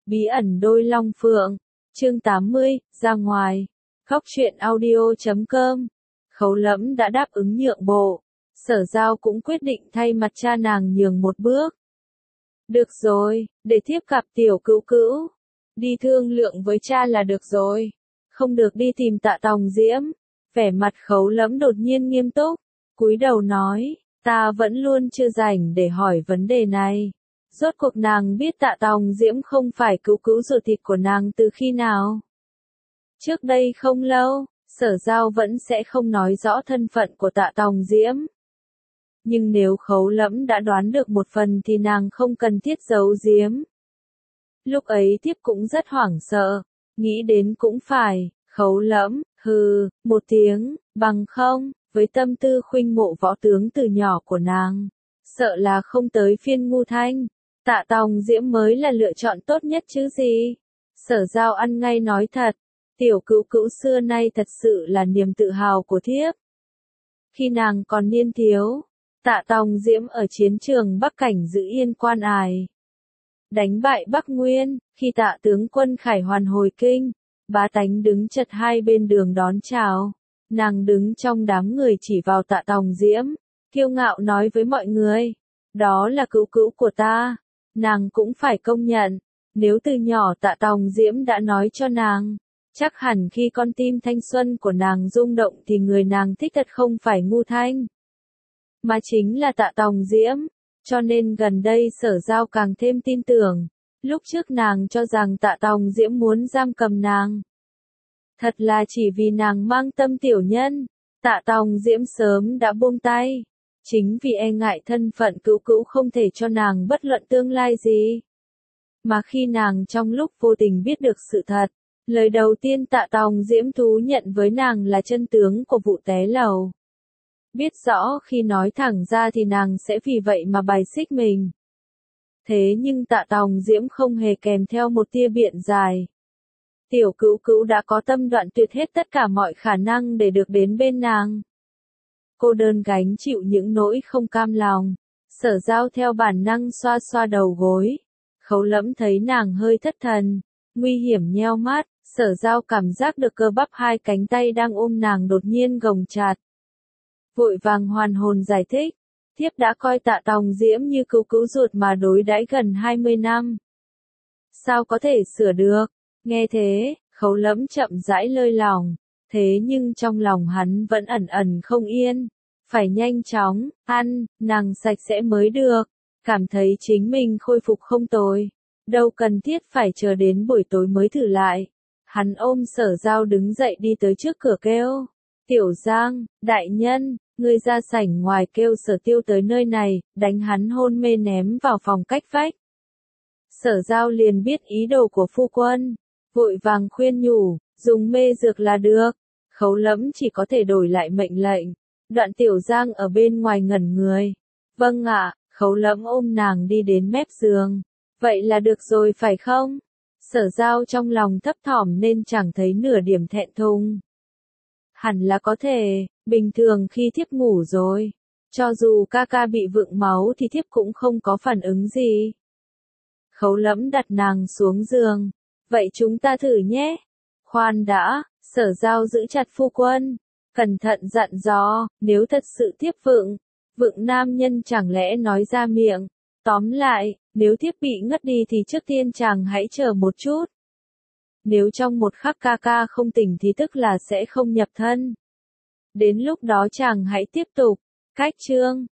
Bí ẩn đôi long phượng. Chương 80, ra ngoài. Góc truyện audio.com. Khấu Lẫm đã đáp ứng nhượng bộ. Sở Giao cũng quyết định thay mặt cha nàng nhường một bước. Được rồi, để thiếp gặp tiểu cữu cữu. Đi thương lượng với cha là được rồi. Không được đi tìm Tạ Tòng Diễm. Vẻ mặt Khấu Lẫm đột nhiên nghiêm túc. Cúi đầu nói, ta vẫn luôn chưa rảnh để hỏi vấn đề này. Rốt cuộc nàng biết Tạ Tòng Diễm không phải cữu cữu ruột thịt của nàng từ khi nào? Trước đây không lâu, Sở Giao vẫn sẽ không nói rõ thân phận của Tạ Tòng Diễm. Nhưng nếu Khấu Lẫm đã đoán được một phần thì nàng không cần thiết giấu giếm. Lúc ấy thiếp cũng rất hoảng sợ, nghĩ đến cũng phải, Khấu Lẫm, hừ, một tiếng, bằng không, với tâm tư khuynh mộ võ tướng từ nhỏ của nàng, sợ là không tới phiên ngu thanh, Tạ Tòng Diễm mới là lựa chọn tốt nhất chứ gì. Sở Giao ăn ngay nói thật, tiểu cữu cữu xưa nay thật sự là niềm tự hào của thiếp. Khi nàng còn niên thiếu, Tạ Tòng Diễm ở chiến trường Bắc Cảnh giữ Yên Quan Ải, đánh bại Bắc Nguyên, khi Tạ tướng quân khải hoàn hồi kinh, bá tánh đứng chật hai bên đường đón chào. Nàng đứng trong đám người chỉ vào Tạ Tòng Diễm, kiêu ngạo nói với mọi người, đó là cữu cữu của ta. Nàng cũng phải công nhận, nếu từ nhỏ Tạ Tòng Diễm đã nói cho nàng, chắc hẳn khi con tim thanh xuân của nàng rung động thì người nàng thích thật không phải ngu thanh, mà chính là Tạ Tòng Diễm. Cho nên gần đây Sở Giao càng thêm tin tưởng, lúc trước nàng cho rằng Tạ Tòng Diễm muốn giam cầm nàng. Thật là chỉ vì nàng mang tâm tiểu nhân, Tạ Tòng Diễm sớm đã buông tay. Chính vì e ngại thân phận cữu cữu không thể cho nàng bất luận tương lai gì. Mà khi nàng trong lúc vô tình biết được sự thật, lời đầu tiên Tạ Tòng Diễm thú nhận với nàng là chân tướng của vụ té lầu. Biết rõ khi nói thẳng ra thì nàng sẽ vì vậy mà bài xích mình. Thế nhưng Tạ Tòng Diễm không hề kèm theo một tia biện giải. Tiểu cữu cữu đã có tâm đoạn tuyệt hết tất cả mọi khả năng để được đến bên nàng. Cô đơn gánh chịu những nỗi không cam lòng. Sở Giao theo bản năng xoa xoa đầu gối. Khấu Lẫm thấy nàng hơi thất thần, nguy hiểm nheo mắt. Sở Giao cảm giác được cơ bắp hai cánh tay đang ôm nàng đột nhiên gồng chặt. Vội vàng hoàn hồn giải thích, thiếp đã coi Tạ Tòng Diễm như cữu cữu ruột mà đối đãi gần 20 năm. Sao có thể sửa được? Nghe thế, Khấu Lẫm chậm rãi lơi lòng, thế nhưng trong lòng hắn vẫn ẩn ẩn không yên. Phải nhanh chóng, ăn, nàng sạch sẽ mới được. Cảm thấy chính mình khôi phục không tồi. Đâu cần thiết phải chờ đến buổi tối mới thử lại. Hắn ôm Sở Giao đứng dậy đi tới trước cửa kêu. Tiểu Giang, đại nhân, ngươi ra sảnh ngoài kêu Sở Tiêu tới nơi này, đánh hắn hôn mê ném vào phòng cách vách. Sở Giao liền biết ý đồ của phu quân. Vội vàng khuyên nhủ, dùng mê dược là được. Khấu Lẫm chỉ có thể đổi lại mệnh lệnh. Đoạn Tiểu Giang ở bên ngoài ngẩn người. Vâng ạ, Khấu Lẫm ôm nàng đi đến mép giường. Vậy là được rồi phải không? Sở Giao trong lòng thấp thỏm nên chẳng thấy nửa điểm thẹn thùng. Hẳn là có thể, bình thường khi thiếp ngủ rồi. Cho dù ca ca bị vượng máu thì thiếp cũng không có phản ứng gì. Khấu Lẫm đặt nàng xuống giường. Vậy chúng ta thử nhé. Khoan đã, Sở Giao giữ chặt phu quân. Cẩn thận dặn dò, nếu thật sự thiếp vượng nam nhân chẳng lẽ nói ra miệng. Tóm lại, nếu thiếp bị ngất đi thì trước tiên chàng hãy chờ một chút. Nếu trong một khắc ca ca không tỉnh thì tức là sẽ không nhập thân. Đến lúc đó chàng hãy tiếp tục. Cách chương